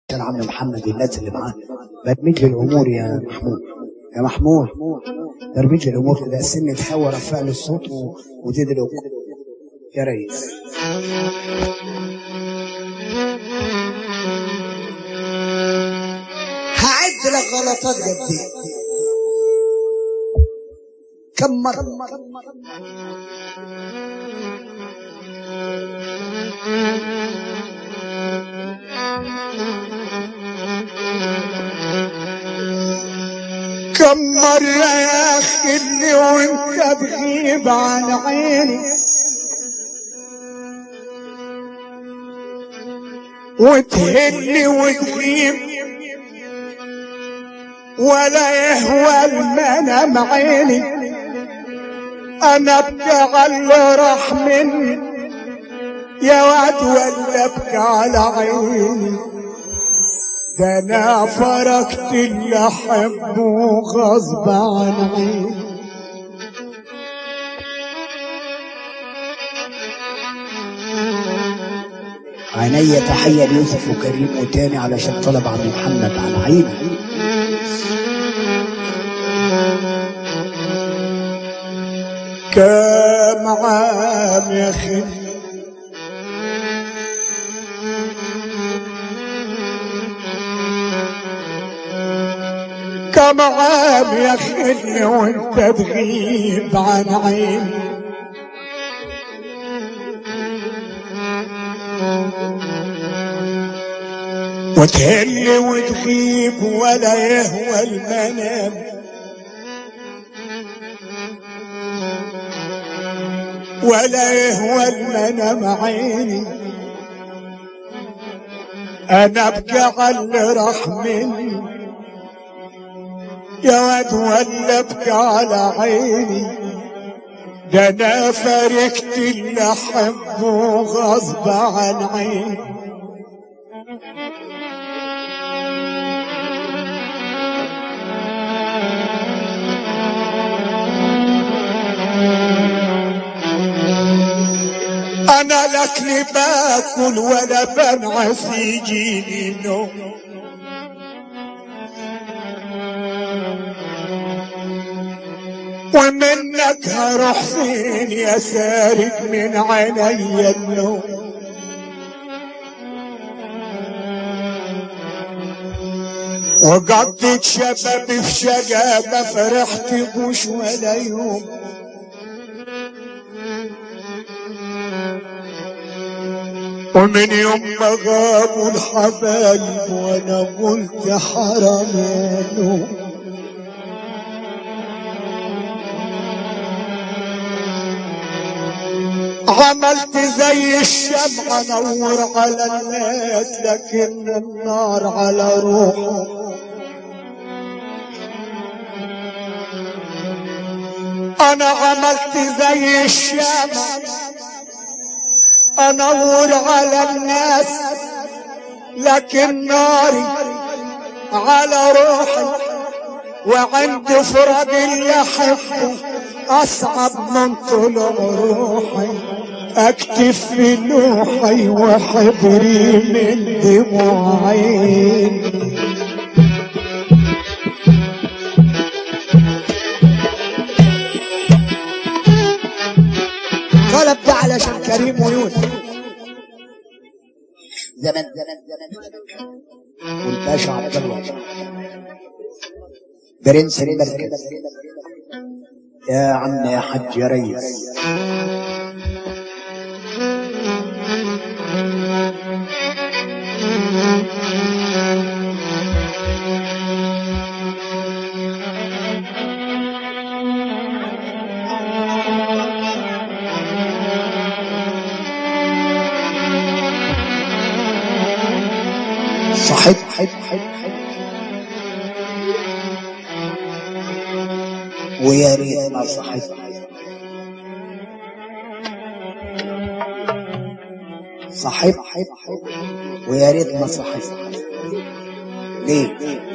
عشان عم محمد الناس اللي معاه بدمج الامور يا محمود. يا محمود تربيج الامور كده، سن الهوا رفع له الصوت وزيد الامور يا ريس. هعد لك غلطات قد ايه كم مرة. كم مرة يا أخي اللي وانت تغيب عن عيني وتهني وتغيب ولا يهوى المنام عيني. أنا أبكى على اللي راح مني يا واد ولا أبكى على عيني. ده أنا فرقت اللي أحبه غصب عن عيني. عينيا تحية ليوسف وكريم وتاني علشان طلب عم محمد عن عيني. كام عام يا أخي كم عام يا خلي وانت تغيب عن عيني. وتهلي وتغيب ولا يهوى المنام. ولا يهوى المنام عيني. انا ابكي على اللي راح مني يا واد ولا ابكي على عيني. ده انا فارقت اللي احبه غصب عن عيني. انا لك لي باكل ولا بنعس يجيني النوم. ومنك هروح فين يا سارق من عيني النوم. وقضيت شبابي في شقا ما فرحت بوش ولا يوم. ومن يوم ما غابوا الحبايب وانا قلت حرام يا نوم. عملت زي الشمعة نور على الناس لكن النار على روحه. انا عملت زي الشمعة انور على الناس لكن ناري على روحي. وعند فرد اللي احبه اصعب من طلوع روحي. اكتب في لوحي وحبري من دموع عيني. طلب ده علشان كريم ويوسف زمان والباشا عبد الله برنس المركز يا عم يا حج يا ريس. صحيح ويا ريت ما صحيح. صحيح ويا ريت ما صحيح. ليه؟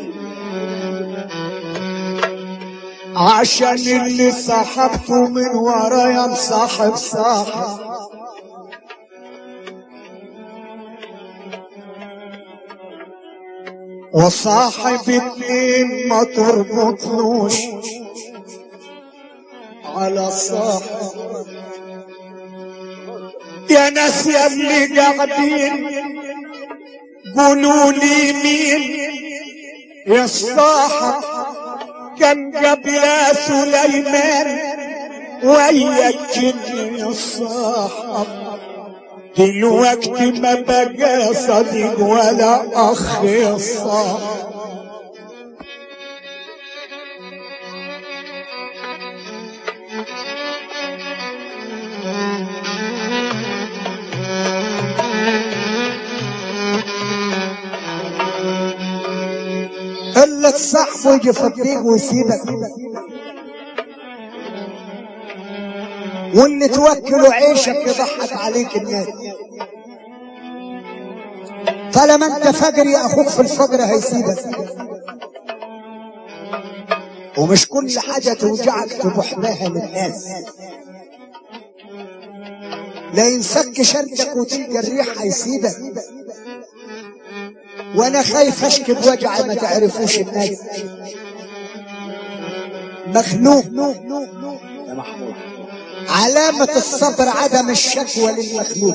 عشان اللي صاحبته من ورايا مصاحب صاحب. وصاحب اتنين ما تربطلوش على صاحب. يا ناس يا اللي قاعدين قولوا لي مين يا الصاحب كان قبل سليمان ويا الجن الصاحب. دلوقتي ما بقى صديق ولا اخ الصاحب. قلت صاحبه يجي يفضيك ويسيبك، واللي توكله عيشك يضحك عليك الناس. فلما انت فجري اخوك في الفجر هيسيبك، ومش كل حاجة توجعك تبوح بها للناس. لا ينفك شرطك وتلقى الريح هيسيبك. وانا خايف اشكي بوجع ما تعرفوش الناس. مخلوق يا محمود علامة الصبر عدم الشكوى للمخلوق.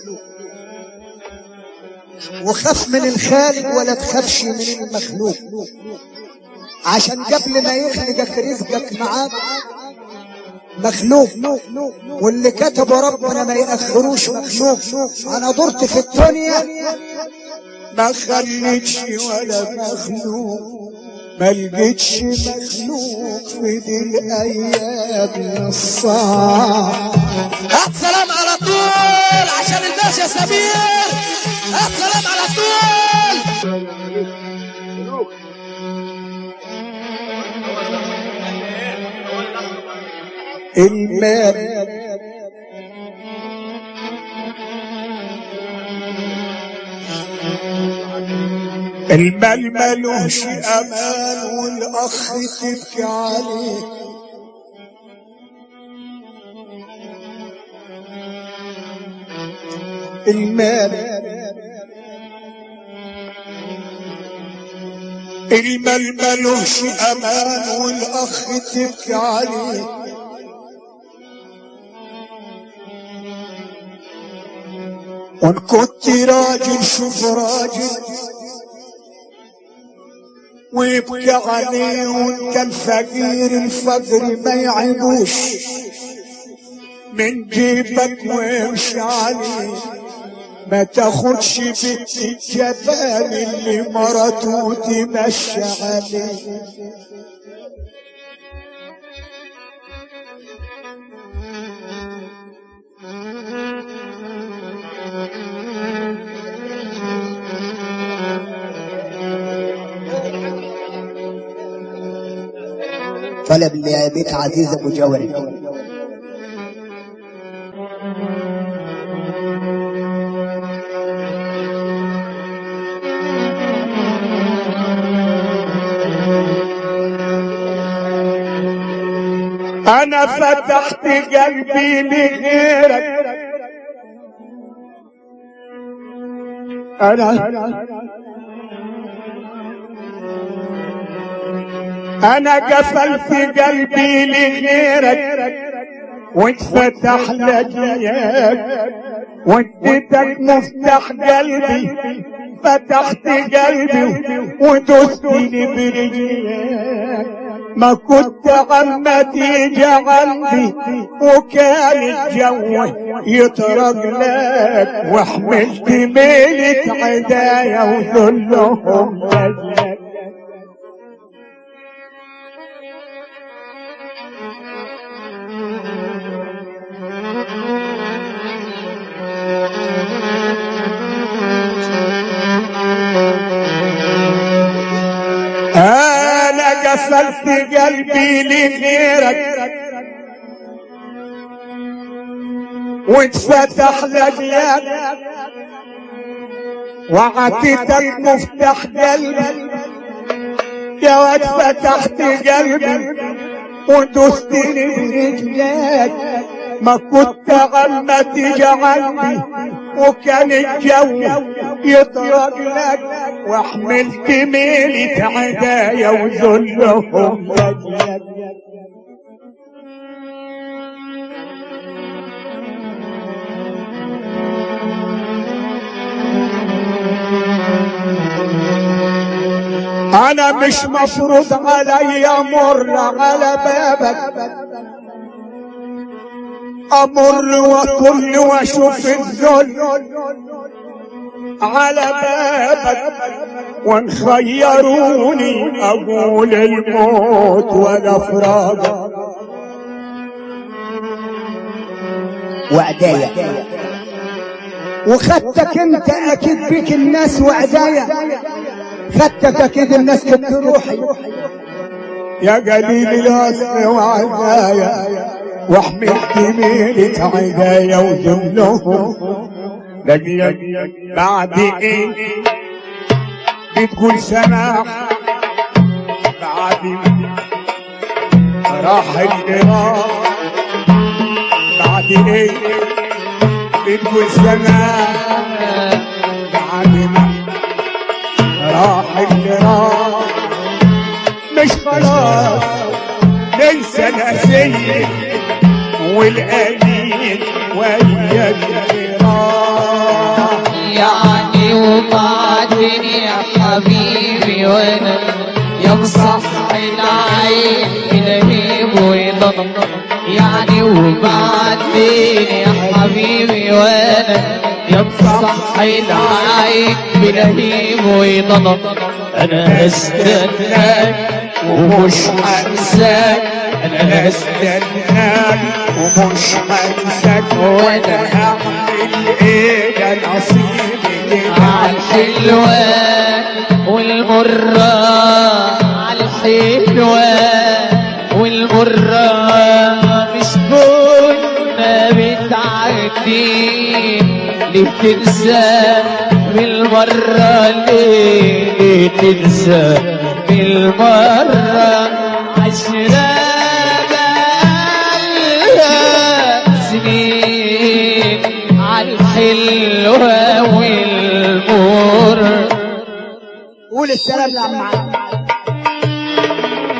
وخاف من الخالق ولا تخافش من المخلوق، عشان قبل ما يخلقك رزقك معاك مخلوق، واللي كتبه ربنا ما يأخروش مخلوق. انا دورت في الدنيا ما خليتش ولا مخلوق، ما لقيتش مخلوق في دي الايام الصعبة. هات سلام على طول عشان الناس يا سمير، هات سلام على طول. المال ملوش امان والاخ تبكي عليه. المال ملوش امان والاخ تبكي عليه. وان كنت راجل شوف راجل ويبكي عليه، وان كان فقير الفقر ما يعيبوش من جيبك وامشي عليه. ما تاخدش بنت الجبان اللي مرته تمشي عليه. طلب لبيت عزيز ابو جوري. انا فتحت قلبي لغيرك، انا قفلت قلبي لغيرك واتفتح لجياك، واديتك مفتاح قلبي فتحت قلبي ودستني برجليك. ما كنت عما تيجي عندي وكان الجو يطرق لك، وحملت ميلة عدايا وذلهم لك. انا قفلت قلبي لغيرك واتفتح لك، وعطيتك مفتاح قلبي يا واد فتحت قلبي ودستني برجلك. ما كنت عما تيجي عندي وكان الجو يطرق لك، وحملت ميلة عدايا وذلهم انا مش مفروض علي امر على بابك، امر وكل واشوف الذل على بابك، وان خيروني اقول الموت ولا فراقك. وعدايا وخدتك انت اكيد بيك الناس وعدايا، خدتك اكيد الناس كنت روحي يا قليل الاصل وعدايا، وحملت ميلة عدايا وجملهم لقيك بعد ايه بتقول سماح بعد راح الجراح، بعد ايه بتقول سماح بعد ما راح الجراح، مش خلاص ننسى الأسير والأمين ويا الجراح. يعني وبعدين يا حبيبي وانا يمسح العين بلهيب ويضل، يعني وبعدين يا حبيبي وانا يمسح العين بلهيب ويضل، انا استناك ومش هنساك، انا استناك ومش هنساك، وانا هعمل ايه ده نصيبي عالحلوة والمرة، عالحلوة والمرة مش كنا متعدين، ليه بتنسى بالمرة، ليه تنسى بالمرة، عشرة سنين عالحلوة والمر. قول السلام يا عم